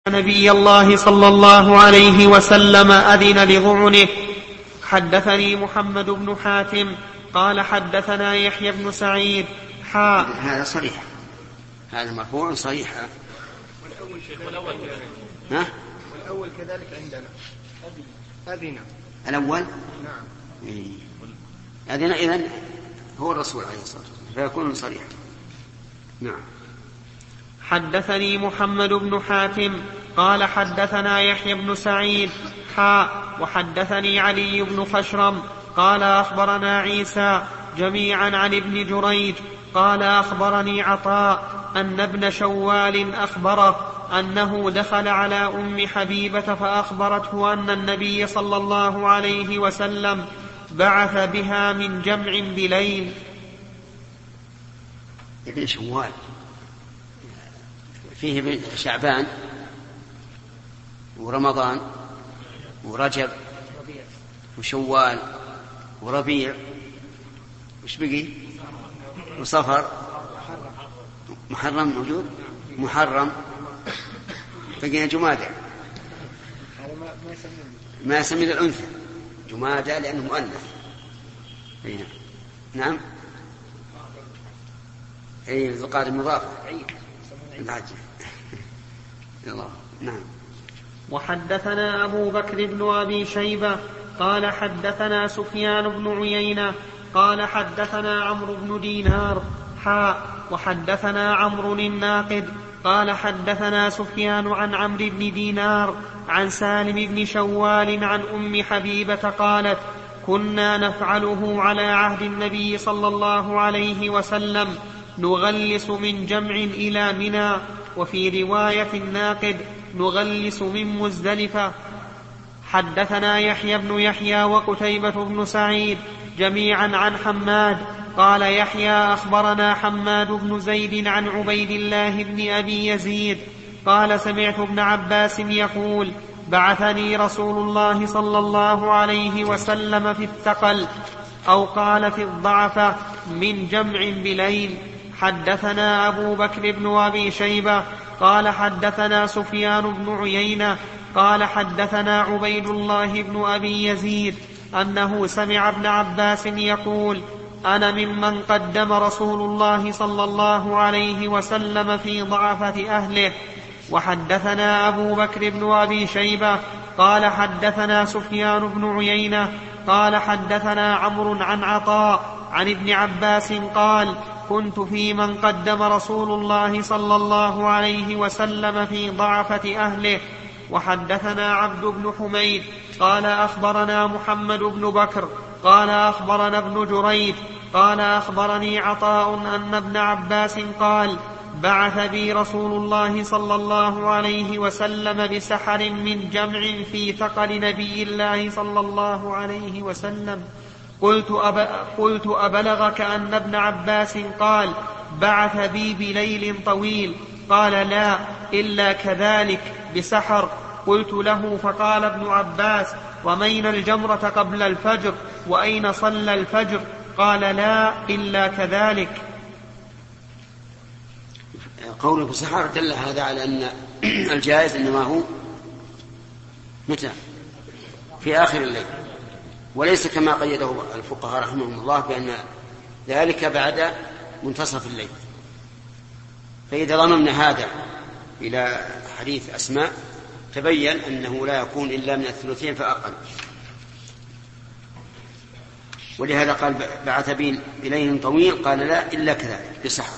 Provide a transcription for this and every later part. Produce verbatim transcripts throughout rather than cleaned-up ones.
نبي الله صلى الله عليه وسلم أذن لظعنه. حدثني محمد بن حاتم قال حدثنا يحيى بن سعيد حاء. هذا صريح، هذا مرفوع صريح. والأول شيخ والأول كذلك. ها؟ والأول كذلك عندنا أذن. الأول نعم. إيه. أذن إذن هو الرسول عليه الصلاة والسلام فيكون صريح. نعم. حدثني محمد بن حاتم قال حدثنا يحيى بن سعيد حاء وحدثني علي بن خشرم قال أخبرنا عيسى جميعا عن ابن جريج قال أخبرني عطاء أن ابن شوال أخبره أنه دخل على أم حبيبة فأخبرته أن النبي صلى الله عليه وسلم بعث بها من جمع بليل. ابن شوال فيه شعبان ورمضان ورجب وشوال وربيع وش بقي وصفر محرم موجود محرم بقينا جمادى ما يسمي الأنثى جمادى لأنه مؤنث. نعم أي ذو القعدة مضافة العجل. نعم. وحدثنا أبو بكر بن أبي شيبة قال حدثنا سفيان بن عيينة قال حدثنا عمرو بن دينار حاء وحدثنا عمرو الناقد قال حدثنا سفيان عن عمرو بن دينار عن سالم بن شوال عن أم حبيبة قالت كنا نفعله على عهد النبي صلى الله عليه وسلم نغلس من جمع إلى منى وفي رواية الناقد نغلس من مزدلفة. حدثنا يحيى بن يحيى وقتيبة بن سعيد جميعا عن حماد قال يحيى أخبرنا حماد بن زيد عن عبيد الله بن أبي يزيد قال سمعت ابن عباس يقول بعثني رسول الله صلى الله عليه وسلم في الثقل أو قال في الضعف من جمع بليل. حدثنا أبو بكر بن أبي شيبة قال حدثنا سفيان بن عيينة قال حدثنا عبيد الله بن أبي يزيد أنه سمع ابن عباس يقول أنا ممن قدم رسول الله صلى الله عليه وسلم في ضعفة أهله. وحدثنا أبو بكر بن أبي شيبة قال حدثنا سفيان بن عيينة قال حدثنا عمرو عن عطاء عن ابن عباس قال كنت في من قدم رسول الله صلى الله عليه وسلم في ضعفة أهله. وحدثنا عبد بن حميد قال أخبرنا محمد بن بكر قال أخبرنا ابن جريج قال أخبرني عطاء أن ابن عباس قال بعث بي رسول الله صلى الله عليه وسلم بسحر من جمع في ثقل نبي الله صلى الله عليه وسلم. قلت, أب... قلت أبلغك أن ابن عباس قال بعث بي بليل طويل؟ قال لا إلا كذلك بسحر. قلت له فقال ابن عباس رمينا الجمرة قبل الفجر وأين صلى الفجر؟ قال لا إلا كذلك. قوله بسحر دل هذا على أن الجائز إنما هو متى في آخر الليل وليس كما قيده الفقهاء رحمهم الله بأن ذلك بعد منتصف الليل. فإذا ضممنا هذا إلى حديث أسماء تبين أنه لا يكون إلا من الثلثين فأقل. ولهذا قال بعث بي بليل طويل قال لا إلا كذلك بسحر.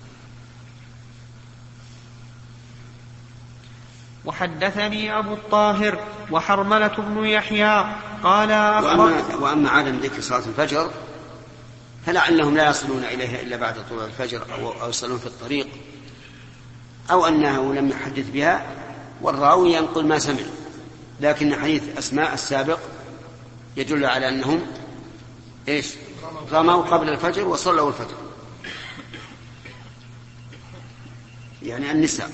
وحدثني أبو الطاهر وحرملة بن يحيى قال وأما, وأما عدم ذكر صلاة الفجر فلعلهم لا يصلون إليها إلا بعد طلوع الفجر أو يصلون في الطريق أو أنه لم يحدث بها والراوي ينقل ما سمع. لكن حديث أسماء السابق يدل على أنهم إيش رموا قبل الفجر وصلوا الفجر يعني النساء.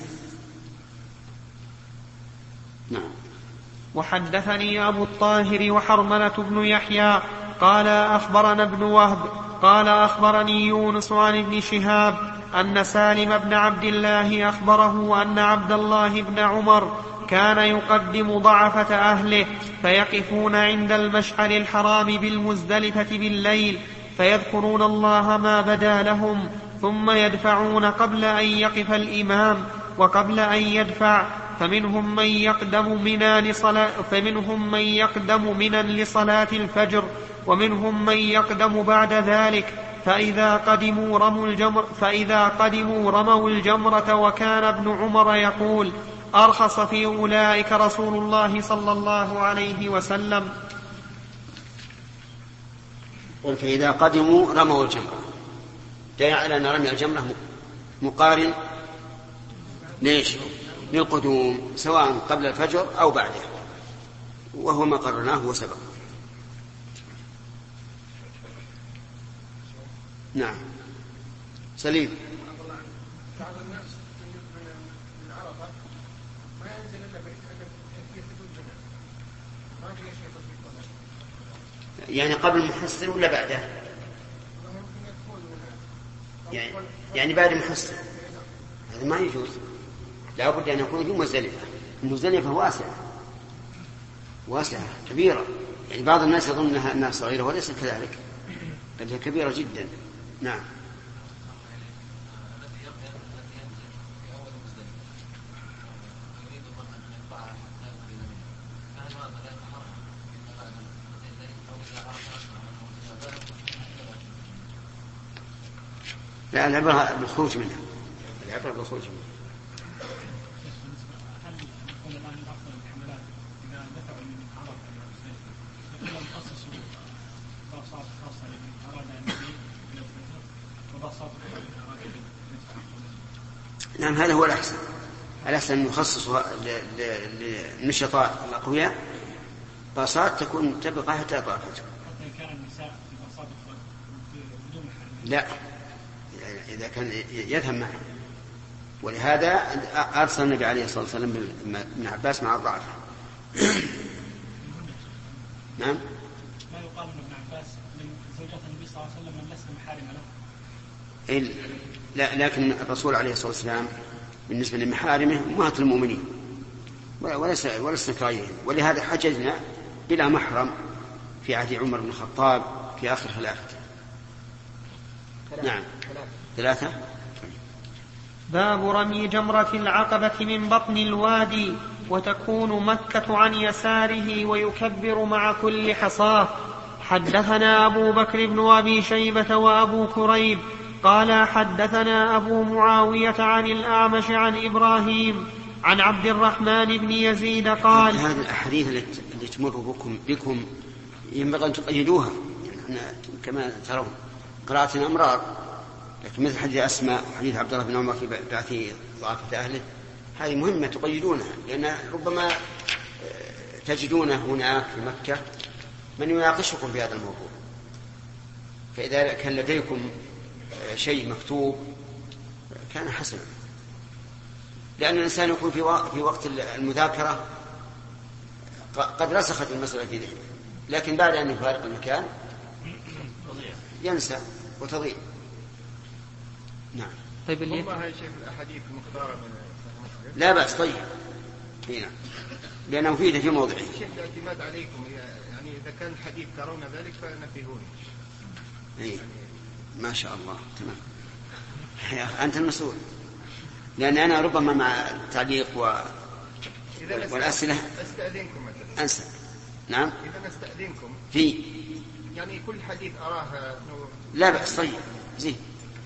نعم. وحدثني أبو الطاهر وحرملة بن يحيى قال أخبرنا ابن وهب قال أخبرني يونس عن ابن شهاب أن سالم بن عبد الله أخبره أن عبد الله بن عمر كان يقدم ضعفة أهله فيقفون عند المشعر الحرام بالمزدلفة بالليل فيذكرون الله ما بدا لهم ثم يدفعون قبل أن يقف الإمام وقبل أن يدفع فمنهم من يقدم منا لصلاة فمنهم من يقدم منا لصلاة الفجر ومنهم من يقدم بعد ذلك فإذا قدموا رموا الجمر فإذا قدموا رموا الجمرة وكان ابن عمر يقول أرخص في أولئك رسول الله صلى الله عليه وسلم. قل فإذا قدموا رموا الجمرة جاء على أن رمي الجمرة مقارن ليش للقدوم سواء قبل الفجر أو بعده وهو ما قررناه وسبق. نعم سليم. يعني قبل المحصل ولا بعده؟ يعني, يعني بعد المحصل هذا ما يجوز، لا بد أن يكون في مزدلفة. المزدلفة واسعة واسعة كبيرة، يعني بعض الناس يظن أنها, أنها صغيرة وليس كذلك بل هي كبيرة جدا. نعم لا العبرة بالخروج منها العبرة بالخروج منها. نعم هذا هو الأحسن، الأحسن أن يخصصها للنشطاء الأقوياء باصات تكون تبقى حتى يطلع الفجر. لا إذا كان يذهب معه، ولهذا أرسل النبي عليه الصلاة والسلام من عباس مع الضعف. نعم ما يقال ابن عباس من زوجات النبي صلى الله عليه وسلم من لسنا محارم له. لا لكن الرسول عليه الصلاة والسلام بالنسبة لمحارمه أمهات المؤمنين وليس وليس كراهيهم، ولهذا حججنا بلا محرم في عهد عمر بن الخطاب في آخر خلافته. نعم ثلاثة. باب رمي جمرة العقبة من بطن الوادي وتكون مكة عن يساره ويكبر مع كل حصاة. حدثنا أبو بكر بن أبي شيبة وأبو كريب قال حدثنا أبو معاوية عن الأعمش عن إبراهيم عن عبد الرحمن بن يزيد قال هذه الأحاديث التي تمر بكم, بكم ينبغي أن تقيدوها، يعني كما ترون قراءة أمرار، لكن مثل حديث أسماء وحديث عبد الله بن عمر في بعث ضعفة أهله هذه مهمة تقيدونها، لأن ربما تجدون هناك في مكة من يناقشكم في هذا الموضوع، فإذا كان لديكم شيء مكتوب كان حسنا، لأن الإنسان يكون في وقت المذاكرة قد رسخت المسألة في ذهنه، لكن بعد أن يفارق المكان ينسى وتضيع. نعم طيب اللي هاي شيء الأحاديث مختارة من لا بأس طيب هنا لأنه مفيدة في موضعه. شيخ الاعتماد عليكم، يعني إذا كان الحديث ترون ذلك فنفهوني. إيه ما شاء الله تمام أنت المسؤول، لأن أنا ربما مع التعليق و... والأسئلة أستأذنكم مثلا أنسى. نعم إذا نستأذنكم في يعني كل حديث أراه لا بأس طيب زين.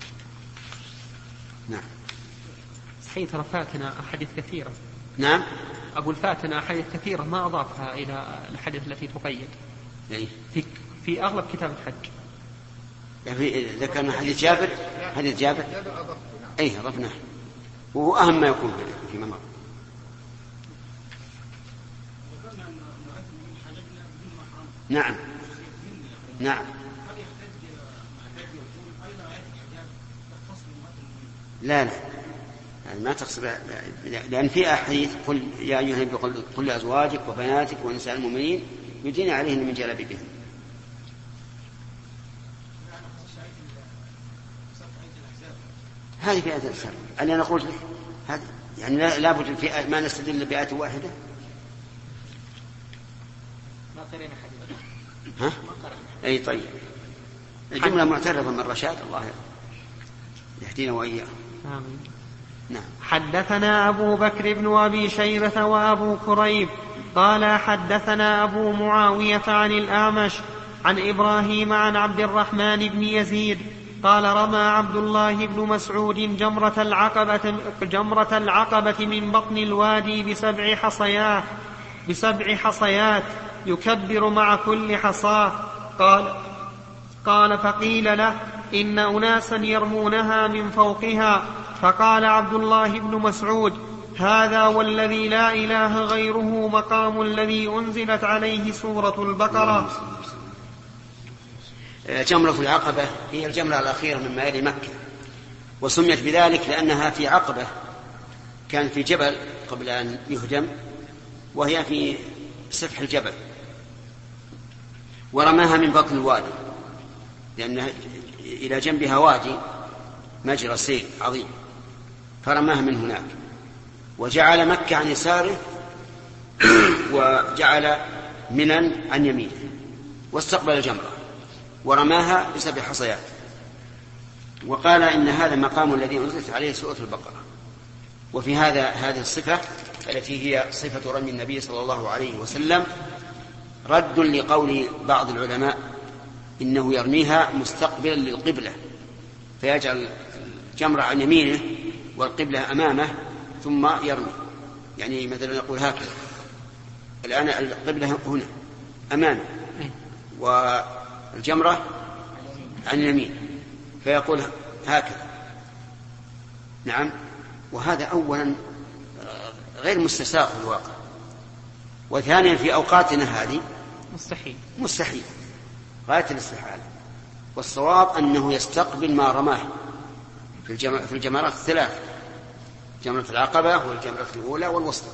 نعم صحيح رفاتنا أحاديث كثيرة. نعم أقول فاتنا أحاديث كثيرة ما أضافها إلى الحديث التي تقيد يعني في, في أغلب كتاب الحج. يعني ذكرنا حديث جابر حديث جابر أيه أضفناه وهو أهم ما يكون في ممر. نعم نعم لا لا يعني ما تقصد، لأن في أحاديث قل يا أيها النبي قل لأزواجك وبناتك ونساء المؤمنين يدين عليهن من جلابيبهن. هذه في آية الإسلام اللي أنا قلت لك هذا يعني لا بد في ما نستدل بآية واحدة. ما قرينا حديث. ها؟ أي طيب. الجملة معترفة من رشاد الله يهدينا وإياه. آمين. نعم. حدثنا أبو بكر بن أبي شيبة وأبو كريب قال حدثنا أبو معاوية عن الأعمش عن إبراهيم عن عبد الرحمن بن يزيد قال رمى عبد الله بن مسعود جمرة العقبة, جمرة العقبة من بطن الوادي بسبع حصيات, بسبع حصيات يكبر مع كل حصاة. قال, قال فقيل له إن أناسا يرمونها من فوقها. فقال عبد الله بن مسعود هذا والذي لا إله غيره مقام الذي أنزلت عليه سورة البقرة. جمرة العقبة هي الجمرة الأخيرة من مائل مكة، وسميت بذلك لأنها في عقبة كان في جبل قبل أن يهدم، وهي في سفح الجبل، ورماها من بطن الوادي لأن إلى جنبها وادي مجرى سيل عظيم، فرماها من هناك، وجعل مكة عن يساره وجعل منى عن يمينه، واستقبل الجمرة ورماها بسبع حصيات. وقال إن هذا مقام الذي أنزلت عليه سورة البقرة. وفي هذا هذه الصفة التي هي صفة رمي النبي صلى الله عليه وسلم رد لقول بعض العلماء إنه يرميها مستقبلا للقبلة، فيجعل الجمرة عن يمينه والقبلة أمامه ثم يرمي، يعني مثلا يقول هكذا الآن القبلة هنا أمامه والجمرة عن اليمين، فيقول هكذا. نعم. وهذا أولا غير مستساغ في الواقع، وثانيا في أوقاتنا هذه مستحيل مستحيل غاية الاستحالة. والصواب أنه يستقبل ما رماه في الجمرات الثلاث، جمرة العقبة والجمرة الأولى والوسطى.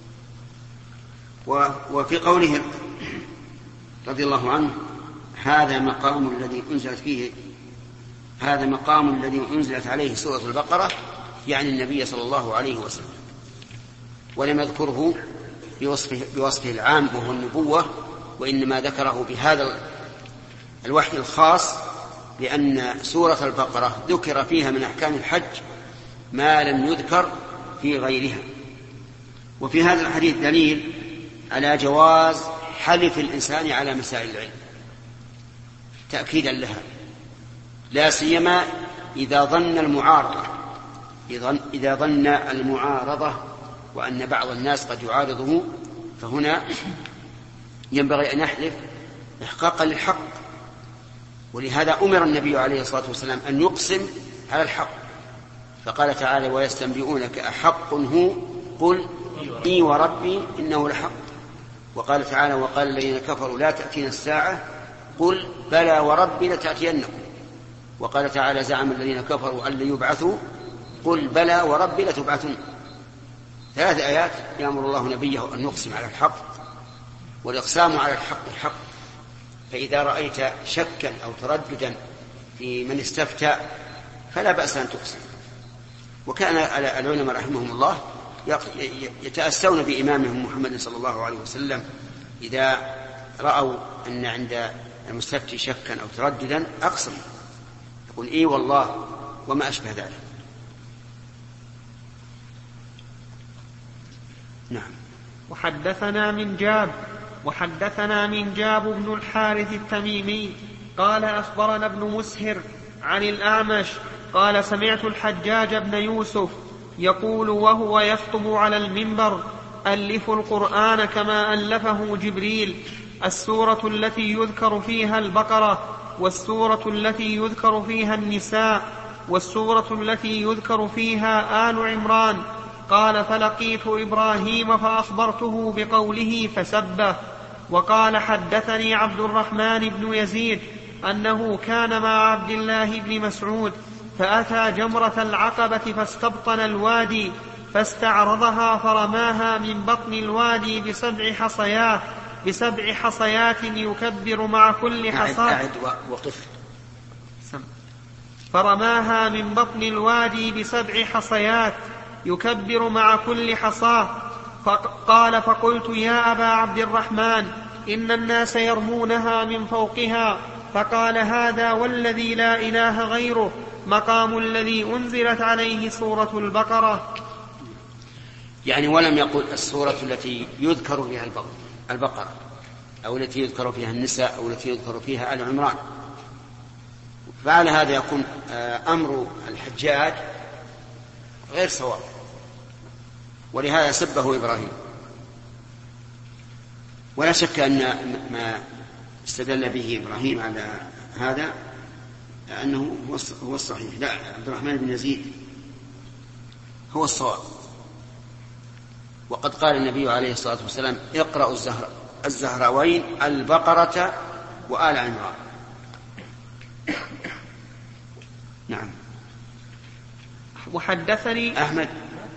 وفي قوله رضي الله عنه هذا مقام الذي أنزلت فيه هذا مقام الذي أنزلت عليه سورة البقرة، يعني النبي صلى الله عليه وسلم، ولم يذكره بوصفه, بوصفه العام وهو النبوة، وإنما ذكره بهذا الوحي الخاص، لأن سورة البقرة ذكر فيها من أحكام الحج ما لم يذكر في غيرها. وفي هذا الحديث دليل على جواز حلف الإنسان على مسائل العلم تأكيدا لها، لا سيما إذا ظن المعارضة إذا ظن المعارضة وأن بعض الناس قد يعارضه، فهنا ينبغي أن يحلف إحقاقا للحق. ولهذا أمر النبي عليه الصلاة والسلام أن يقسم على الحق، فقال تعالى ويستنبئونك أحق هو قل إي وربي إنه لحق. وقال تعالى وقال الذين كفروا لا تأتينا الساعة قل بلى وربي لتأتينكم. وقال تعالى زعم الذين كفروا أن ليبعثوا قل بلى وربي لتبعثن. ثلاث آيات يأمر الله نبيه أن يقسم على الحق، والإقسام على الحق الحق. فإذا رأيت شكا أو ترددا في من استفتى فلا بأس أن تقسم. وكان العلماء رحمهم الله يتأسون بإمامهم محمد صلى الله عليه وسلم إذا رأوا أن عند المستفتي شكا أو ترددا أقسم، يقول إيه والله وما أشبه ذلك. نعم. وحدثنا من جاب وحدثنا من جاب بن الحارث التميمي قال أخبرنا ابن مسهر عن الأعمش قال سمعت الحجاج بن يوسف يقول وهو يخطب على المنبر ألفوا القرآن كما ألفه جبريل، السورة التي يذكر فيها البقرة، والسورة التي يذكر فيها النساء، والسورة التي يذكر فيها آل عمران. قال فلقيت إبراهيم فأخبرته بقوله فسبه. وقال حدثني عبد الرحمن بن يزيد أنه كان مع عبد الله بن مسعود فأتى جمرة العقبة فاستبطن الوادي فاستعرضها فرماها من بطن الوادي بسبع حصيات بسبع حصيات يكبر مع كل حصاة. أعد وقف. فرماها من بطن الوادي بسبع حصيات يكبر مع كل حصاة. فقال فقلت يا أبا عبد الرحمن إن الناس يرمونها من فوقها. فقال هذا والذي لا إله غيره مقام الذي أنزلت عليه سورة البقرة. يعني ولم يقل السورة التي يذكر فيها البقرة أو التي يذكر فيها النساء أو التي يذكر فيها آل عمران. فعلى هذا يكون أمر الحجاج غير صواب، ولهذا سبه إبراهيم. ولا شك أن ما استدل به إبراهيم على هذا أنه هو الصحيح. لا، عبد الرحمن بن يزيد هو الصواب. وقد قال النبي عليه الصلاة والسلام اقرأوا الزهر الزهراوين البقرة وآل عمران. نعم. وحدثني أحمد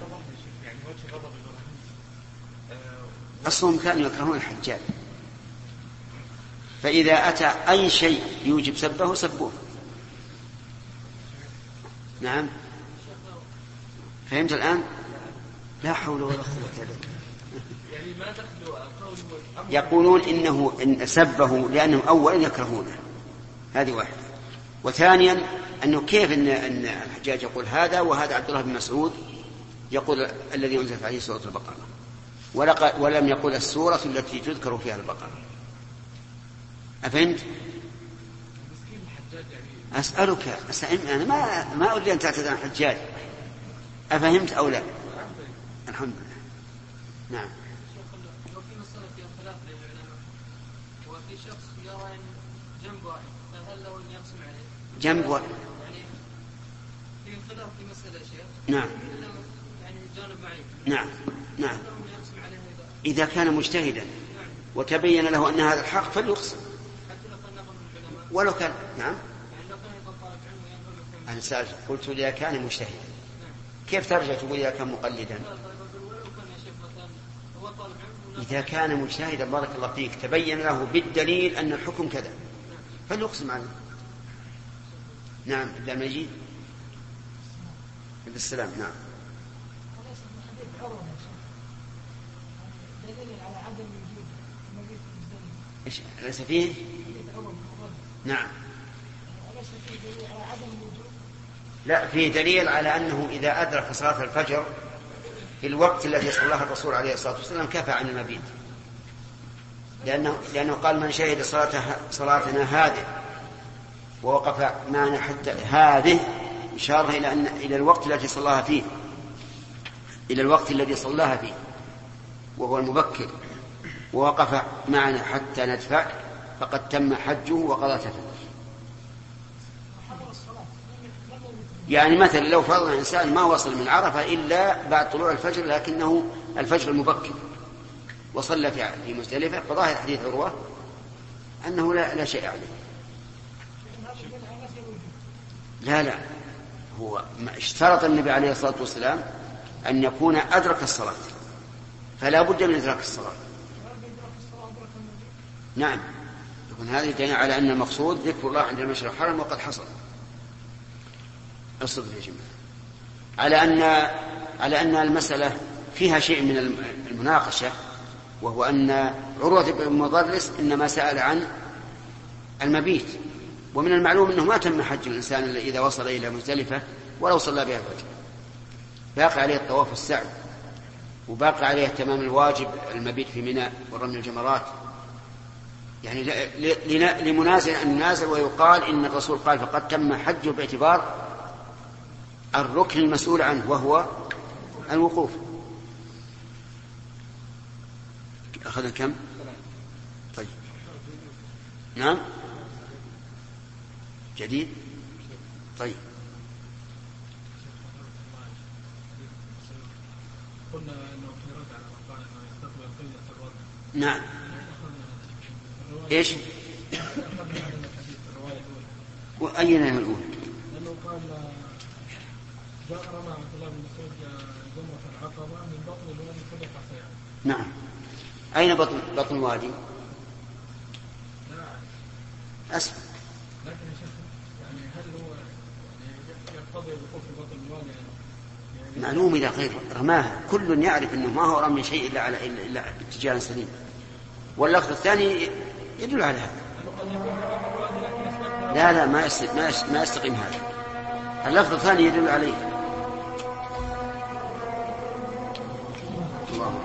أصلهم كانوا يكرهون الحجاج، فإذا أتى أي شيء يوجب سبه سبوه. نعم، فهمت الآن؟ لا حول ولا قوة إلا بالله. يقولون إنه إن سبه لأنهم أولا يكرهونه، هذه واحدة. وثانيا أنه كيف إن, إن الحجاج يقول هذا وهذا عبد الله بن مسعود يقول الذي أنزلت عليه سورة البقرة، ولم يقل السورة التي تذكر فيها البقرة. أفهمت؟ أسألك أسألني أنا ما ما أريد أن تعتذر عن الحجاج. أفهمت أو لا؟ الحمد لله. نعم. لو في مسألة فيها خلاف بين العلماء وفي شخص يرى جنب واحد، فهل له أن يقسم عليه؟ جنب واحد. يعني في خلاف في مسألة شيء. نعم. يعني جانب معين. نعم. نعم. إذا كان مجتهدا وتبين له أن هذا الحق فليقسم. ولو كان نعم. أنا سألت قلت إذا كان مجتهدا. كيف ترجع تقول إذا كان مقلدا؟ إذا كان مجتهدا بارك الله فيك تبين له بالدليل أن الحكم كذا فليقسم عليه. نعم. لا مجيد بالسلام. نعم. إيش ليس فيه؟ نعم. لا، فيه دليل على أنه إذا أدرك صلاة الفجر في الوقت الذي صلاه الرسول عليه الصلاة والسلام كفى عن المبيت، لأنه, لأنه قال من شهد صلاتنا هذه ووقف معنا حتى هذه إشارة إلى أن إلى الوقت الذي صلاها فيه إلى الوقت الذي صلاها فيه وهو المبكر، ووقف معنا حتى ندفع فقد تم حجه وقضى تفته. يعني مثلا لو فرض الإنسان ما وصل من عرفة إلا بعد طلوع الفجر لكنه الفجر المبكر وصلى في مزدلفة، فظاهر حديث عروة أنه لا, لا شيء عليه. لا لا هو اشترط النبي عليه الصلاة والسلام أن يكون أدرك الصلاة، فلا بد من إدراك الصلاة. نعم، يكون هذه دليل على أن المقصود ذكر الله عند المشعر الحرام وقد حصل. الصدق يا جماعة على أن على أن المسألة فيها شيء من المناقشة، وهو أن عروة بن مضرس إنما سأل عن المبيت، ومن المعلوم أنه ما تم حج الإنسان إلا إذا وصل إلى مزدلفة ولو صلى بها الفجر، باقي عليه الطواف والسعي، وباقي عليه تمام الواجب المبيت في منى ورمي الجمرات. يعني لمنازل أن نازل ويقال إن الرسول قال فقد تم حجه باعتبار الركن المسؤول عنه وهو الوقوف. أخذ كم؟ طيب. نعم جديد. طيب. قلنا أنه في رد على من قال أنه يستقبل قبلة الرد. نعم. إيش؟ وأين الأولى؟ لأنه قال جاء رمى عبد الله بن مسعود جمرة العقبة من بطن الوادي كل حصيان. نعم. أين بطن بطن الوادي؟ لا أسفل. لكن يا شيخ يعني هل هو معلوم إذا غير رماها كل يعرف أنه ما هو رمي شيء إلا على إلا اتجاه سليم. واللفظ الثاني يدل على هذا. لا لا ما ما يستقيم هذا. اللفظ الثاني يدل عليه. الله.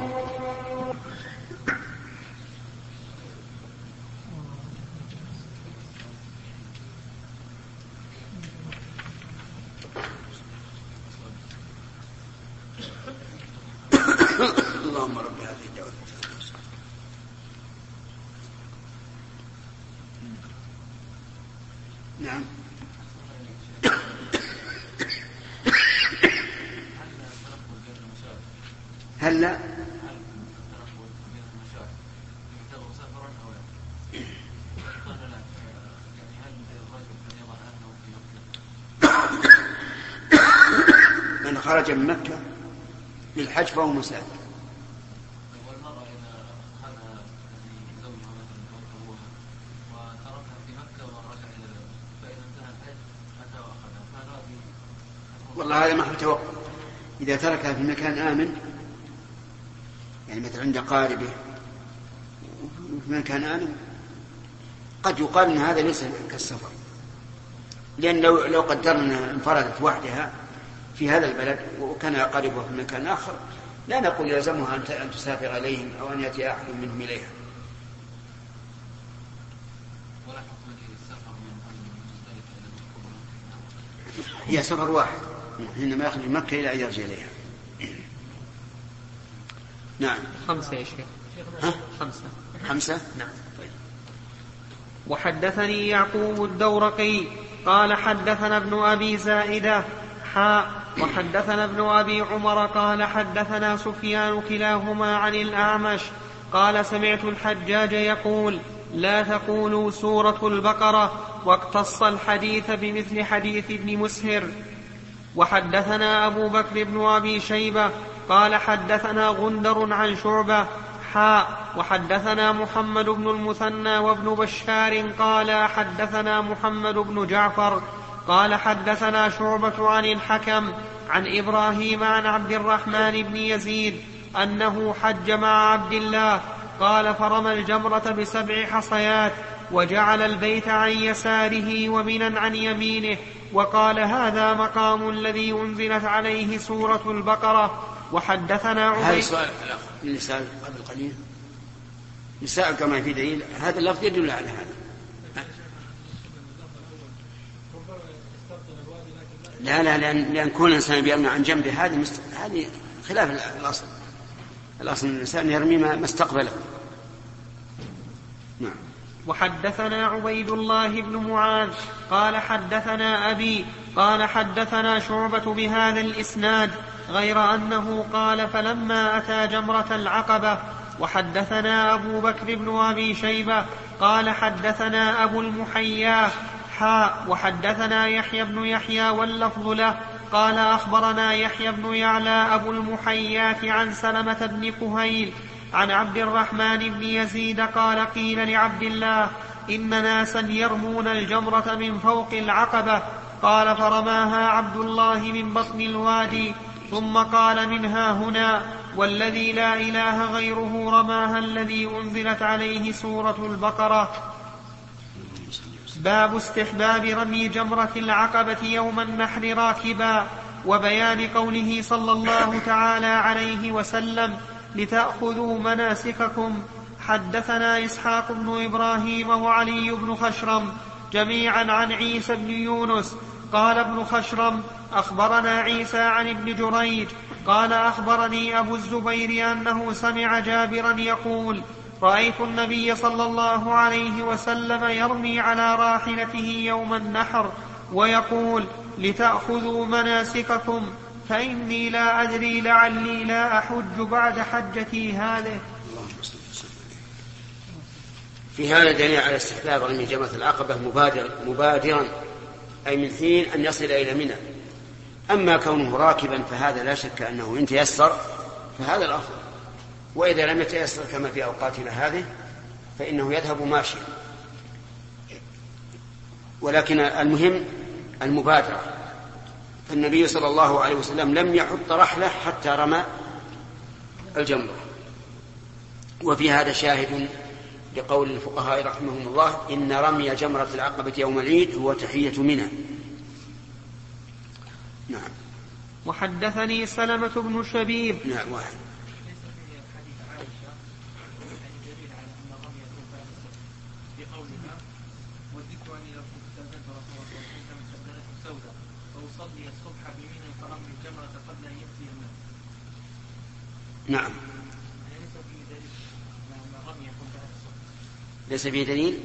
اللهم رب هذه الدعوة. نعم. هلا من خرج من مكة للحج فهو مسافر. والمرأة إذا أخذها زوجها مثلا أو أبوها وتركها في مكة ورجع إلى فإذا انتهى الحج أتى وأخذها فهذا والله هذا محل توقف. إذا تركها في مكان آمن يعني مثل عند قاربه في مكان آمن قد يقال أن هذا ليس كالسفر، لأن لو, لو قدرنا انفردت وحدها في هذا البلد وكان قاربها في مكان آخر لا نقول يلزمها أن تسافر إليهم أو أن يأتي أحد منهم إليها. هي سفر واحد حينما يخرج من مكة إلى أن يرجع إليها. نعم. خمسة يا شيخ. ها؟ خمسة. خمسة؟ نعم. طيب. وحدثني يعقوب الدورقي قال حدثنا ابن أبي زائدة حاء وحدثنا ابن أبي عمر قال حدثنا سفيان كلاهما عن الأعمش قال سمعت الحجاج يقول لا تقولوا سورة البقرة واقتص الحديث بمثل حديث ابن مسهر. وحدثنا أبو بكر بن أبي شيبة قال حدثنا غندر عن شعبة حاء وحدثنا محمد بن المثنى وابن بشار قال حدثنا محمد بن جعفر قال حدثنا شعبة عن الحكم عن إبراهيم عن عبد الرحمن بن يزيد أنه حج مع عبد الله قال فرمى الجمرة بسبع حصيات وجعل البيت عن يساره ومنا عن يمينه وقال هذا مقام الذي أنزلت عليه سورة البقرة. وحدثنا عبيد. هذا سؤال النساء قبل قليل نساء كما في دليل هذا اللفظ يدل على هذا. لا لا لأن, لأن كل إنسان بيرمي عن جنبه هذه مست... هذه خلاف الأصل. الأصل الإنسان يرمي ما استقبله. نعم. وحدثنا عبيد الله بن معاذ قال حدثنا أبي قال حدثنا شعبة بهذا الإسناد غير أنه قال فلما أتى جمرة العقبة. وحدثنا أبو بكر بن أبي شيبة قال حدثنا أبو المحيا حاء وحدثنا يحيى بن يحيى واللفظ له قال أخبرنا يحيى بن يعلى أبو المحيات عن سلمة بن كهيل عن عبد الرحمن بن يزيد قال قيل لعبد الله إن ناسا يرمون الجمرة من فوق العقبة قال فرماها عبد الله من بطن الوادي ثم قال منها هنا والذي لا إله غيره رماها الذي أنزلت عليه سورة البقرة. باب استحباب رمي جمرة العقبة يوم النحر راكبا وبيان قوله صلى الله تعالى عليه وسلم لتأخذوا مناسككم. حدثنا إسحاق بن إبراهيم وعلي بن خشرم جميعا عن عيسى بن يونس قال ابن خشرم أخبرنا عيسى عن ابن جريج قال أخبرني أبو الزبير أنه سمع جابرا يقول رأيت النبي صلى الله عليه وسلم يرمي على راحلته يوم النحر ويقول لتأخذوا مناسككم فإني لا أدري لعلي لا أحج بعد حجتي هذه. في هذا دليل على استحباب رمي جمرة العقبة مبادر مبادرا أي من حين أن يصل إلى منى. أما كونه راكبا فهذا لا شك أنه إن تيسر فهذا الأفضل، وإذا لم يتيسر كما في أوقاتنا هذه فإنه يذهب ماشيا. ولكن المهم المبادرة، فالنبي صلى الله عليه وسلم لم يحط رحلة حتى رمى الجمرة. وفي هذا شاهد لقول الفقهاء رحمهم الله: إن رمي جمرة العقبة يوم العيد هو تحية منى. نعم. وحدثني سلمة بن شبيب. نعم. واحد. نعم. ليس فيه دليل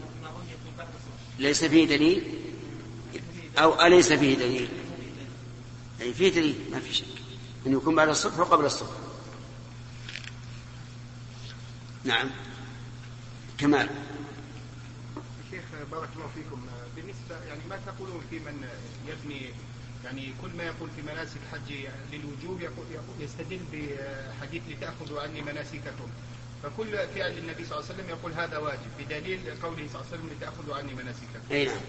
ليس فيه دليل أو أليس فيه دليل أي فيه دليل، ما في شك أن يكون بعد الصبح وقبل الصبح. نعم. كمال. شيخ بارك الله فيكم، بالنسبة يعني ما تقولون في من يبني يعني كل ما يقول في مناسك حج للوجوب يقول يستدل بحديث لتأخذوا عني مناسككم، فكل فعل النبي صلى الله عليه وسلم يقول هذا واجب بدليل قوله صلى الله عليه وسلم لتأخذوا عني مناسككم. أي نعم.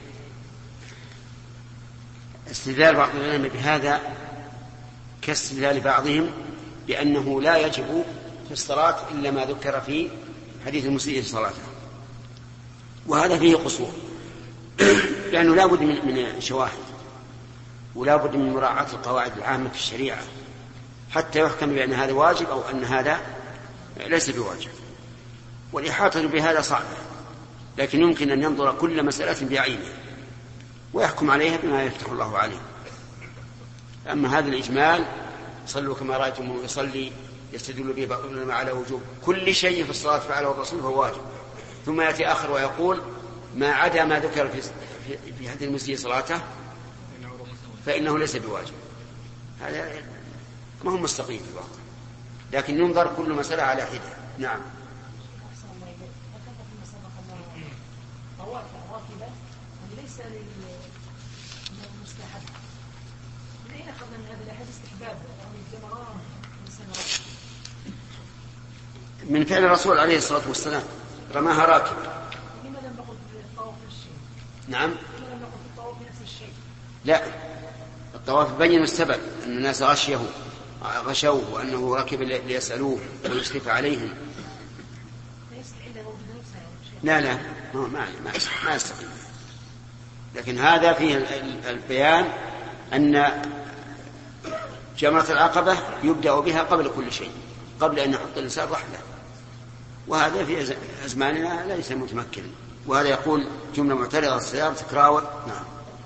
استدلال بعض العلماء بهذا كاستدلال بعضهم بأنه لا يجب في الصلاة إلا ما ذكر في حديث المسيء صلاته، وهذا فيه قصور لأنه لا بد من, من شواهد ولا بد من مراعاة القواعد العامة في الشريعة حتى يحكم بأن هذا واجب أو أن هذا ليس بواجب. والإحاطة بهذا صعبة، لكن يمكن أن ينظر كل مسألة بعينها ويحكم عليها بما يفتح الله عليه. أما هذا الإجمال صلوا كما رأيتم يصلي يستدل به بعض العلماء على وجوب كل شيء في الصلاة فعله الرسول فهو واجب، ثم يأتي آخر ويقول ما عدا ما ذكر في في حديث المسيء صلاته فإنه ليس بواجب. هذا ما هو مستقيم في الواقع، لكن ينظر كل مسألة على حدة. نعم. ليس للمستحب، من أين أخذنا من هذا الأحاديث استحباب الجمرات والسنوات؟ من فعل الرسول عليه الصلاة والسلام رماها راكب. لما لم نقل في الطواف الشيء؟ نعم. لما لم نقل في الطواف نفس الشيء؟ لا، الطواف بين السبب أن الناس غشيه غشوه وأنه ركب ليسألوه ويشرف عليهم. لا لا ما ما ما يستقيم. لكن هذا فيه البيان أن جمرة العقبة يبدأ بها قبل كل شيء، قبل أن يحط الإنسان رحلة، وهذا في أزماننا ليس متمكن. وهذا يقول جملة معترضة السيارة تكراوت. نعم.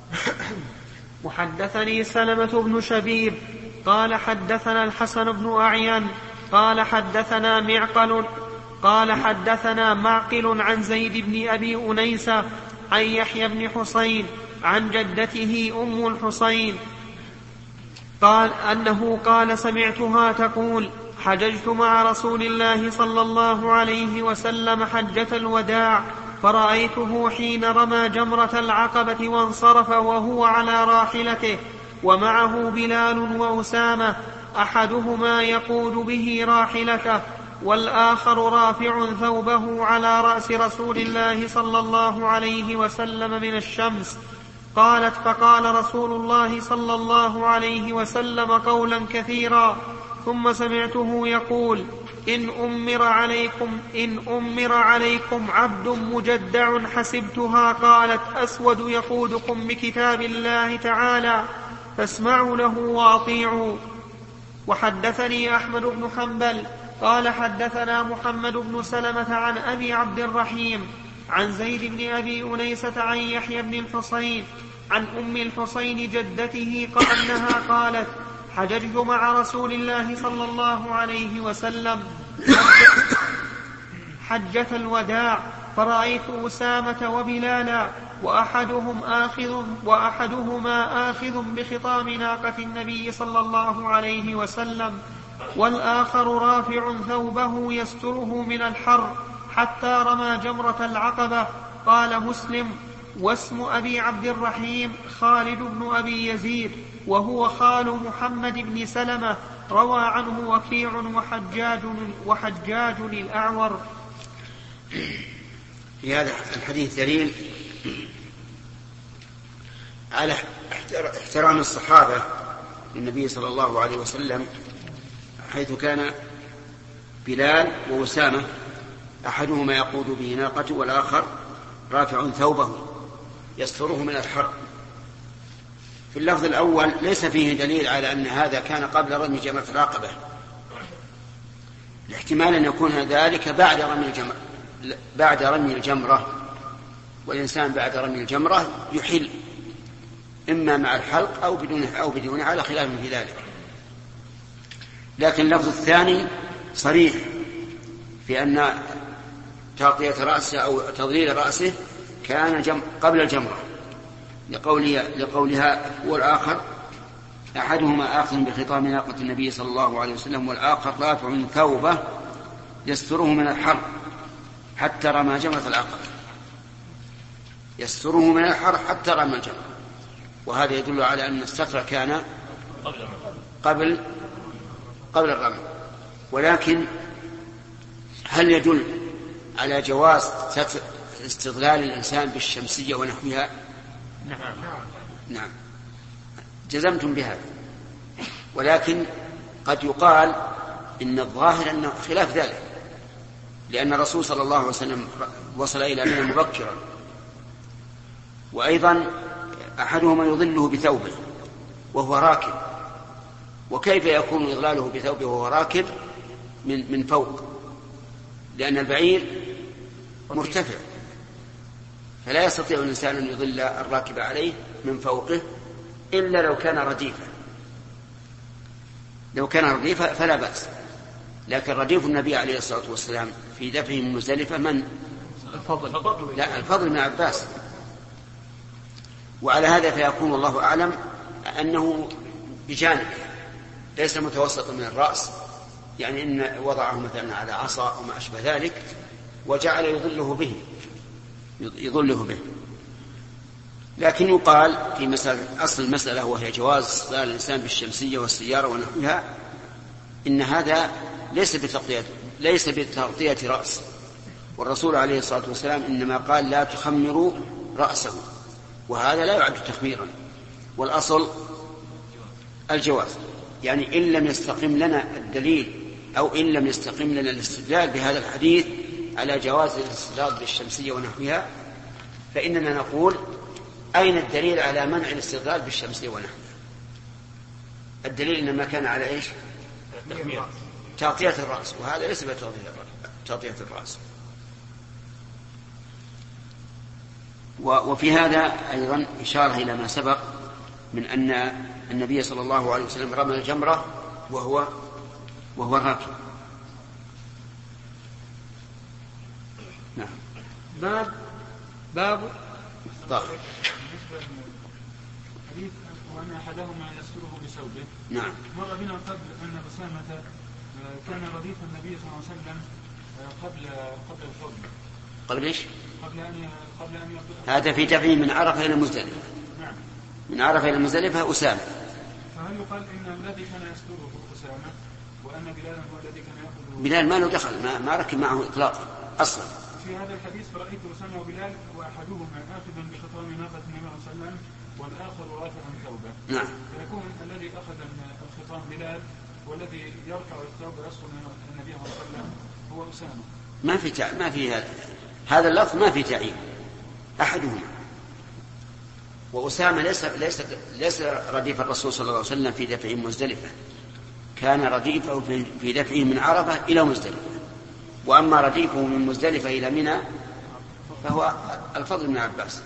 وحدثني سلمة بن شبيب قال حدثنا الحسن بن أعين قال حدثنا معقل قال حدثنا معقل عن زيد بن أبي أنيسة عن يحيى بن حسين عن جدته أم الحسين قال أنه قال سمعتها تقول حججت مع رسول الله صلى الله عليه وسلم حجة الوداع فرأيته حين رمى جمرة العقبة وانصرف وهو على راحلته ومعه بلال وأسامة أحدهما يقود به راحلته والآخر رافع ثوبه على رأس رسول الله صلى الله عليه وسلم من الشمس. قالت فقال رسول الله صلى الله عليه وسلم قولا كثيرا ثم سمعته يقول إن أمر عليكم, إن أمر عليكم عبد مجدع حسبتها قالت أسود يقودكم بكتاب الله تعالى فاسمعوا له واطيعوا. وحدثني أحمد بن حنبل قال حدثنا محمد بن سلمة عن أبي عبد الرحيم عن زيد بن أبي أنيسة عن يحيى بن الحسين عن أم الحسين جدته أنها قالت حججت مع رسول الله صلى الله عليه وسلم حجة الوداع فرأيت أسامة وبلالا وأحدهم آخذ وأحدهما آخذ بخطام ناقة النبي صلى الله عليه وسلم والآخر رافع ثوبه يستره من الحر حتى رمى جمرة العقبة. قال مسلم واسم أبي عبد الرحيم خالد بن أبي يزيد وهو خال محمد بن سلمة روى عنه وكيع وحجاج, وحجاج الأعور. في هذا الحديث دليل على احترام الصحابة للنبي صلى الله عليه وسلم، حيث كان بلال وأسامة أحدهما يقود به ناقته والآخر رافع ثوبه يستره من الحر. في اللفظ الأول ليس فيه دليل على أن هذا كان قبل رمي جمرة العقبة، الاحتمال أن يكون ذلك بعد رمي الجمرة، بعد رمي الجمرة، والإنسان بعد رمي الجمرة يحل إما مع الحلق أو بدونه أو بدونه على خلاف في ذلك. لكن اللفظ الثاني صريح في أن تغطية رأسه أو تضليل رأسه كان جم... قبل الجمرة، لقولها, لقولها والآخر أحدهما آخذ بخطام ناقة النبي صلى الله عليه وسلم والآخر رافع ثوبه يستره من الحر حتى رمى جمرة العقبة، يستره من الحر حتى رمى الجمرة. وهذا يدل على أن الستر كان قبل قبل الرمي. ولكن هل يدل على جواز استظلال الإنسان بالشمسية ونحوها؟ نعم نعم جزمتم بهذا. ولكن قد يقال إن الظاهر أنه خلاف ذلك، لأن الرسول صلى الله عليه وسلم وصل إلى منى مبكرا، وأيضا أحدهما يظله بثوبه وهو راكب، وكيف يكون إظلاله بثوبه وهو راكب من من فوق؟ لأن البعير مرتفع، فلا يستطيع الإنسان أن يظل الراكب عليه من فوقه إلا لو كان رديفا. لو كان رديفا فلا بأس، لكن رديف النبي عليه الصلاة والسلام في دفعه من مزدلفة من؟ الفضل. لا، الفضل بن عباس. وعلى هذا فيكون الله أعلم أنه بجانب ليس متوسط من الرأس، يعني إن وضعه مثلا على عصا أو ما أشبه ذلك وجعل يظله به يظله به. لكن يقال في مسألة أصل المسألة وهي جواز استظلال الإنسان بالشمسية والسيارة ونحوها، إن هذا ليس بتغطية ليس بتغطية رأس، والرسول عليه الصلاة والسلام إنما قال لا تخمروا رأسه، وهذا لا يعد تخميرا، والأصل الجواز. يعني إن لم يستقم لنا الدليل أو إن لم يستقم لنا الاستدلال بهذا الحديث على جواز الاستظلال بالشمسية ونحوها، فإننا نقول أين الدليل على منع الاستظلال بالشمسية ونحوها؟ الدليل إنما كان على إيش؟ تغطية الرأس، وهذا ليس بتغطية الرأس. وفي هذا أيضا إشارة إلى ما سبق من أن النبي صلى الله عليه وسلم رمى الجمرة وهو وهو راكب. نعم. باب باب طيب. حديث وأن أحدهما يستره بثوبه. نعم. مر بنا قبل أن أسامة كان رديف النبي صلى الله عليه وسلم قبل قبل الفضل. قبل إيش؟ قبل أن قبل أن هذا في دفعه من عرفة إلى مزدلفة. نعم. من عرفة إلى مزدلفة أسامة. فهل يقال إن الذي كان يستره أسامة وأن بلال هو الذي كان يأخذ؟ بلال ما له دخل، ما, ما ركب معه إطلاقا أصلا. في هذا الحديث فرأيت أسامة وبلال وأحدهما آخذا بخطام ناقة النبي صلى الله عليه وسلم والآخر رافعا ثوبه. نعم. فيكون الذي أخذ الخطام بلال والذي يرفع الثوب يسقط النبي صلى الله عليه وسلم هو أسامة. ما في تع... ما في هذا هذا اللفظ ما في تعيين أحدهما. وأسامة ليس ليس ليس رديف الرسول صلى الله عليه وسلم في دفعه مزدلفة، كان رديفه في دفعه من عرفة إلى مزدلفة. وأما رديفه من مزدلفة إلى منى فهو الفضل بن عباس.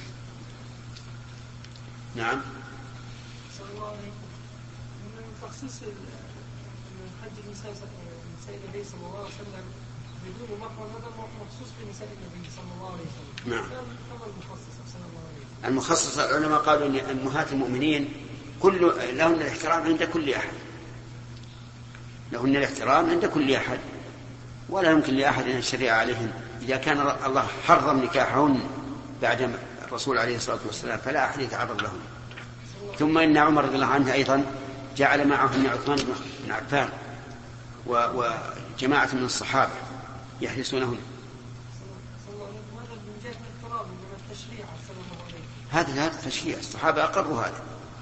نعم. صلى الله عليه وسلم من تخصيص حج النساء النبي صلى الله عليه وسلم بدون محرم هذا مخصوص بنساء النبي صلى الله عليه وسلم. نعم. كما المخصص صلى الله عليه وسلم. المخصص العلماء قالوا أن أمهات المؤمنين كل لهن الاحترام عند كل أحد، لهن الاحترام عند كل أحد، ولا يمكن لأحد أن الشريعة عليهن. إذا كان الله حرم نكاحهن بعد الرسول عليه الصلاة والسلام فلا أحد يتعرض لهن. ثم إن عمر رضي الله عنه أيضا جعل معهن عثمان بن عفان وجماعة من الصحابة يحرسونهن. هذا هذا تشريع، الصحابة أقروا هذا.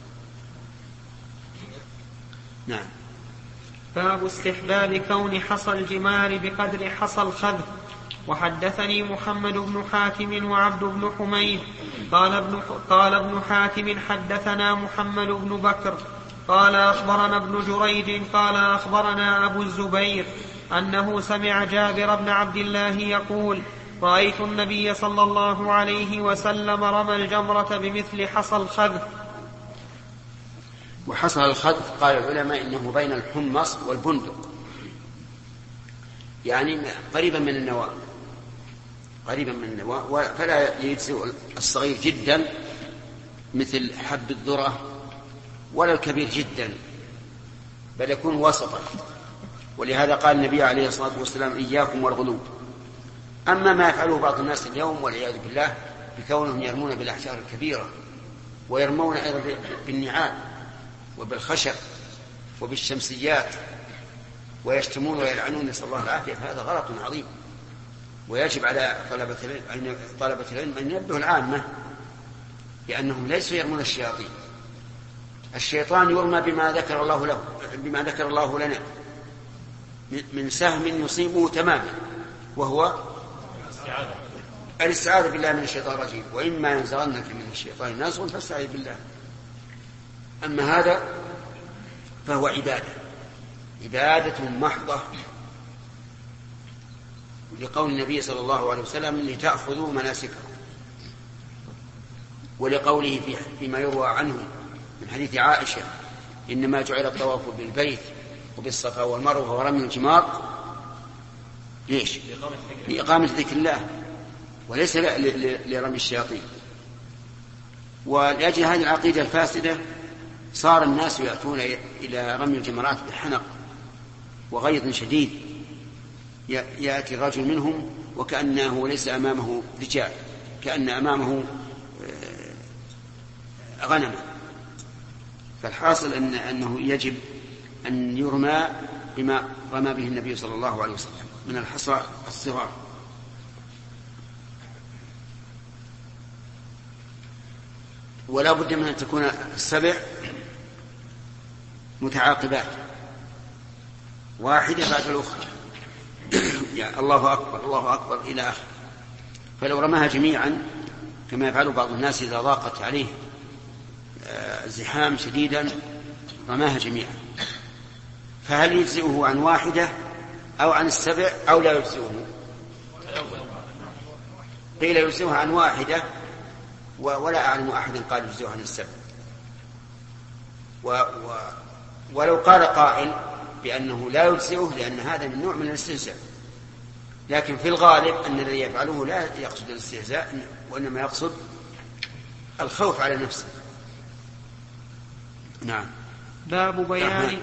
نعم. باب استحباب كون حصى الجمار بقدر حصى الخذف. وحدثني محمد بن حاتم وعبد بن حميد قال ابن, قال ابن حاتم حدثنا محمد بن بكر قال أخبرنا ابن جريج قال أخبرنا أبو الزبير أنه سمع جابر بن عبد الله يقول رأيت النبي صلى الله عليه وسلم رمى الجمرة بمثل حصى الخذف. وحصل الخذف قال العلماء إنه بين الحمص والبندق، يعني قريبا من النواة، قريبا من النواة، فلا يجزئ الصغير جدا مثل حب الذرة ولا الكبير جدا، بل يكون وسطا. ولهذا قال النبي عليه الصلاة والسلام إياكم والغلو. أما ما يفعله بعض الناس اليوم والعياذ بالله بكونهم يرمون بالأحجار الكبيرة، ويرمون أيضا بالنعال وبالخشب وبالشمسيات، ويشتمون ويلعنون، نسأل الله العافية، فهذا غلط عظيم. ويجب على طلبة العلم, طلبة العلم أن ينبهوا العامة لأنهم ليسوا يرمون الشياطين. الشيطان يرمى بما ذكر الله له، بما ذكر الله لنا من سهم يصيبه تماما، وهو الاستعاذة بالله من الشيطان الرجيم، وإما ينزغنك من الشيطان نزغ فاستعذ بالله. أما هذا فهو عبادة، عبادة محضة، لقول النبي صلى الله عليه وسلم لتأخذوا مناسككم، ولقوله فيما يروى عنه من حديث عائشة إنما جعل الطواف بالبيت وبالصفا والمروة ورمي الجمار ليش؟ لإقامة ذكر الله وليس لرمي الشياطين. ولأجل هذه العقيدة الفاسدة صار الناس يأتون إلى رمي الجمرات بحنق وغيظ شديد، يأتي الرجل منهم وكأنه ليس أمامه رجال، كأن أمامه غنما. فالحاصل أن أنه يجب أن يرمى بما رمى به النبي صلى الله عليه وسلم من الحصى الصغار. ولا بد من أن تكون السبع متعاقبات واحدة بعد الأخرى، يعني الله أكبر الله أكبر إلى آخر. فلو رماها جميعا كما يفعل بعض الناس إذا ضاقت عليه زحام شديدا رماها جميعا، فهل يجزئه عن واحدة أو عن السبع أو لا يجزئه؟ قيل يجزئه عن واحدة، ولا أعلم أحد قال يجزئه عن السبع. و و ولو قال قائل بأنه لا يجزئه لأن هذا من نوع من الاستهزاء، لكن في الغالب أن الذي يفعله لا يقصد الاستهزاء وإنما يقصد الخوف على نفسه. نعم. باب بيان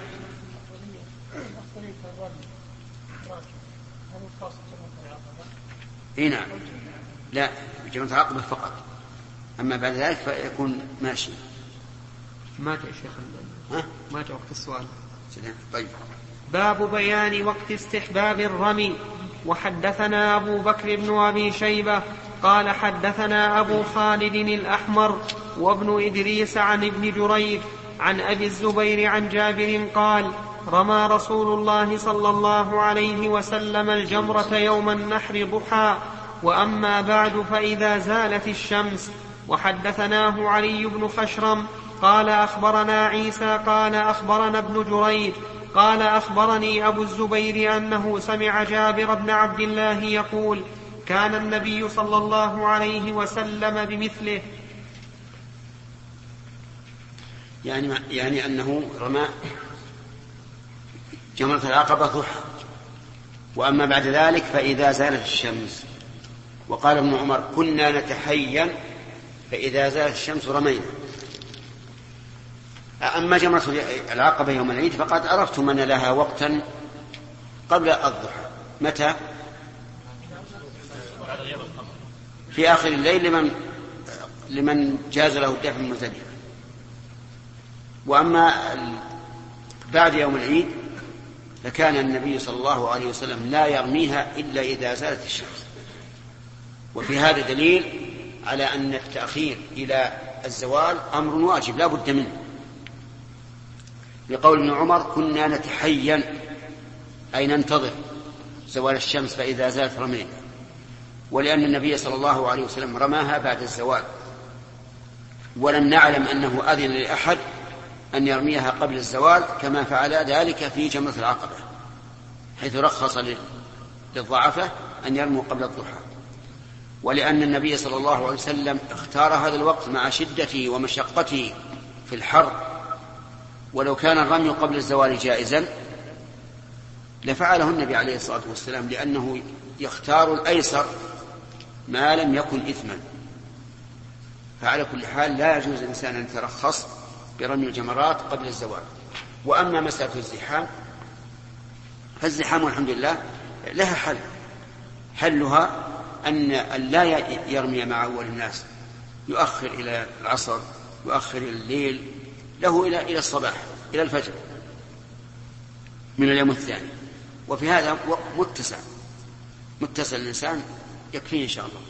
اي نعم، لا جمرة العقبة فقط، أما بعد ذلك فيكون ماشي. ما جاء شيخ ها؟ ما جاء وقت السؤال. طيب. باب بيان وقت استحباب الرمي. وحدثنا أبو بكر بن أبي شيبة قال حدثنا أبو خالد الأحمر وابن إدريس عن ابن جريج عن أبي الزبير عن جابر قال رمى رسول الله صلى الله عليه وسلم الجمرة يوم النحر ضحى، وأما بعد فإذا زالت الشمس. وحدثناه علي بن خشرم قال أخبرنا عيسى قال أخبرنا ابن جريج قال أخبرني أبو الزبير أنه سمع جابر بن عبد الله يقول كان النبي صلى الله عليه وسلم بمثله. يعني, يعني أنه رمى جمرة العقبة ضحى، وأما بعد ذلك فإذا زالت الشمس. وقال ابن عمر كنا نتحين فإذا زالت الشمس رمينا. أما جمرة العقبة يوم العيد فقد عرفتم أن لها وقتا قبل الضحى. متى؟ في آخر الليل لمن, لمن جاز له الدفع من مزدلفة. وأما بعد يوم العيد فكان النبي صلى الله عليه وسلم لا يرميها إلا إذا زالت الشمس. وفي هذا دليل على أن التأخير إلى الزوال أمر واجب لا بد منه، لقول ابن عمر كنا نتحين أي ننتظر زوال الشمس فإذا زالت رمينا، ولأن النبي صلى الله عليه وسلم رماها بعد الزوال، ولم نعلم أنه أذن لأحد أن يرميها قبل الزوال كما فعل ذلك في جمرة العقبة، حيث رخص للضعفة أن يرموا قبل الضحى. ولأن النبي صلى الله عليه وسلم اختار هذا الوقت مع شدته ومشقته في الحر، ولو كان الرمي قبل الزوال جائزا لفعله النبي عليه الصلاة والسلام، لأنه يختار الأيسر ما لم يكن إثما. فعلى كل حال لا يجوز الإنسان أن يترخص برمي الجمرات قبل الزوال. وأما مسألة الزحام فالزحام الحمد لله لها حل، حلها أن لا يرمي مع أول الناس، يؤخر إلى العصر، يؤخر الليل له إلى إلى الصباح، إلى الفجر من اليوم الثاني. وفي هذا متسع متسع الإنسان يكفيه إن شاء الله.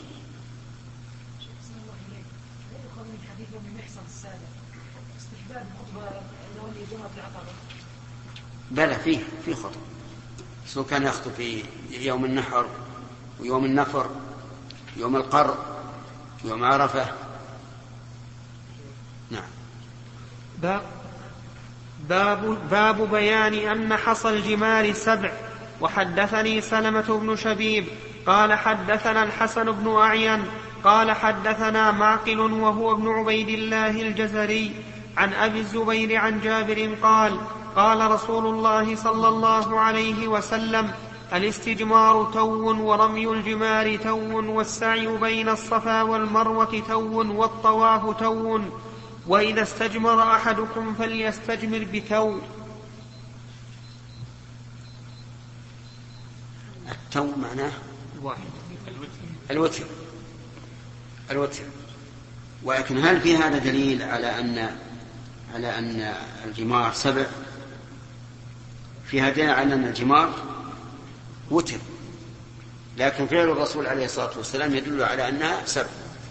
بلى فيه في خطب، سواء كان يخطب في يوم النحر ويوم النفر، يوم القر، يوم عرفة. نعم. باب, باب, باب بيان أن حصى الجمار سبع. وحدثني سلمة بن شبيب قال حدثنا الحسن بن أعين قال حدثنا معقل وهو ابن عبيد الله الجزري عن أبي الزبير عن جابر قال قال رسول الله صلى الله عليه وسلم الاستجمار تو ورمي الجمار تو والسعي بين الصفا والمروة تو والطواف تو وإذا استجمر أحدكم فليستجمر بتو. التو معناه الوتر الوتر. ولكن هل في هذا دليل على أن على أن الجمار سبع؟ في هذا دليل على أن الجمار وتر، لكن فعل الرسول عليه الصلاة والسلام يدل على أنها سبع.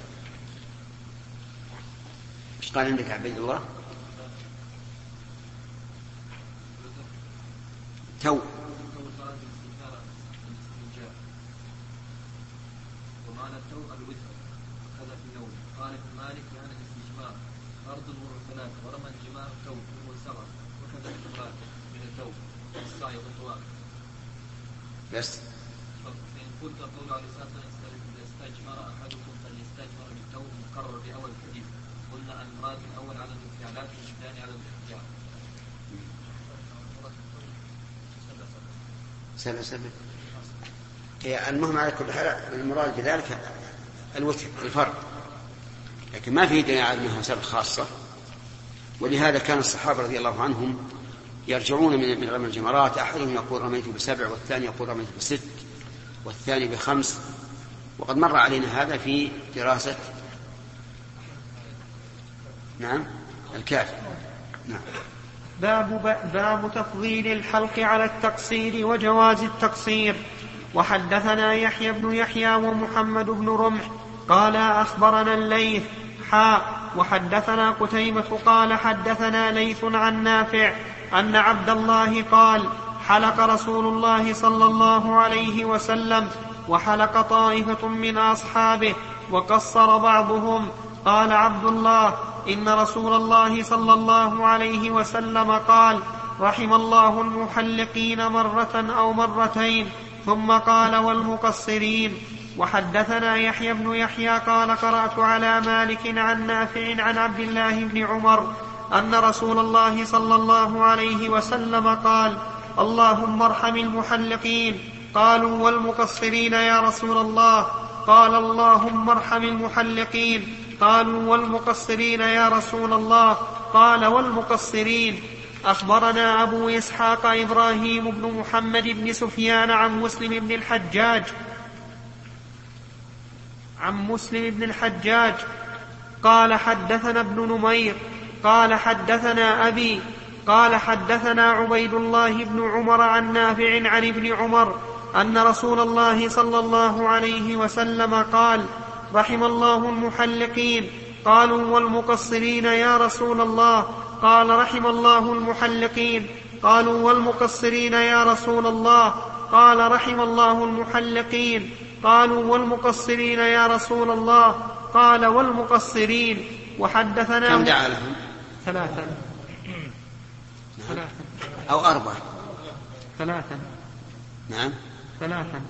ايش قال عندك عبد الله؟ تو ومعنى التو الوتر كذا في النوم. قال ابن مالك يعني الاستجمار أرض المرسلات ورمى الجمار تو والسبع وكذا الجمار من التو السعي والطواف. بس فإن قلت قول عليه الصلاة والسلام استجمر أحدكم فليستجمر بالتو مقرر بأول الحديث، قلنا المراد الأول على الانفعالات والثاني على الاختيار. سبع سبع. المهم على كل حال المراد بذلك الوتر الفرد، لكن ما في دليل على أنها سبع خاصة. ولهذا كان الصحابة رضي الله عنهم يرجعون من رمي الجمرات، أحدهم يقول رميت بسبع، والثاني يقول رميت بست، والثاني بخمس. وقد مر علينا هذا في دراسة نعم الكافي. نعم. باب, باب تفضيل الحلق على التقصير وجواز التقصير. وحدثنا يحيى بن يحيى ومحمد بن رمح قال أخبرنا الليث حاء وحدثنا قتيبة قال حدثنا ليث عن نافع أن عبد الله قال حلق رسول الله صلى الله عليه وسلم وحلق طائفة من أصحابه وقصر بعضهم. قال عبد الله إن رسول الله صلى الله عليه وسلم قال رحم الله المحلقين مرة أو مرتين، ثم قال والمقصرين. وحدثنا يحيى بن يحيى قال قرأت على مالك عن نافع عن عبد الله بن عمر أن رسول الله صلى الله عليه وسلم قال اللهم ارحم المحلقين. قالوا والمقصرين يا رسول الله؟ قال اللهم ارحم المحلقين. قالوا والمقصرين يا رسول الله؟ قال والمقصرين. أخبرنا أبو إسحاق إبراهيم بن محمد بن سفيان عن مسلم بن الحجاج عن مسلم بن الحجاج قال حدثنا ابن نمير قال حدثنا أبي قال حدثنا عبيد الله بن عمر عن نافع عن ابن عمر أن رسول الله صلى الله عليه وسلم قال رحم الله المحلقين. قالوا والمقصرين يا رسول الله؟ قال رحم الله المحلقين. قالوا والمقصرين يا رسول الله؟ قال رحم الله المحلقين. قالوا والمقصرين يا رسول الله؟ قال والمقصرين. وحدثنا كم دعا لهم؟ ثلاثا ثلاثا أو أربعة؟ ثلاثا نعم ثلاثا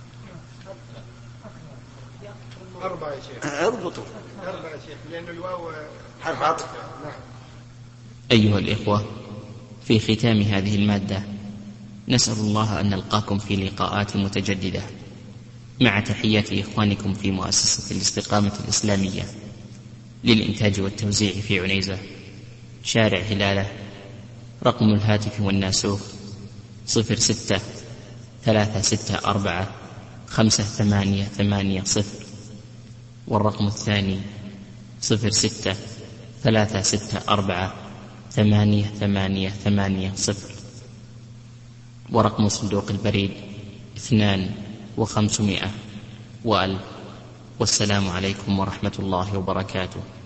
أربعة يا شيخ. اربطوا أربعة يا شيخ لأن الواو حرف عطف. نعم. أيها الإخوة، في ختام هذه المادة نسأل الله أن نلقاكم في لقاءات متجددة، مع تحيات إخوانكم في مؤسسة الاستقامة الإسلامية للإنتاج والتوزيع في عنيزة، شارع هلالة. رقم الهاتف والناسوخ صفر ستة ثلاثة ستة أربعة خمسة ثمانية ثمانية صفر، والرقم الثاني صفر ستة ثلاثة ستة أربعة ثمانية ثمانية ثمانية صفر، ورقم صندوق البريد اثنان وخمسمائة وألف. والسلام عليكم ورحمة الله وبركاته.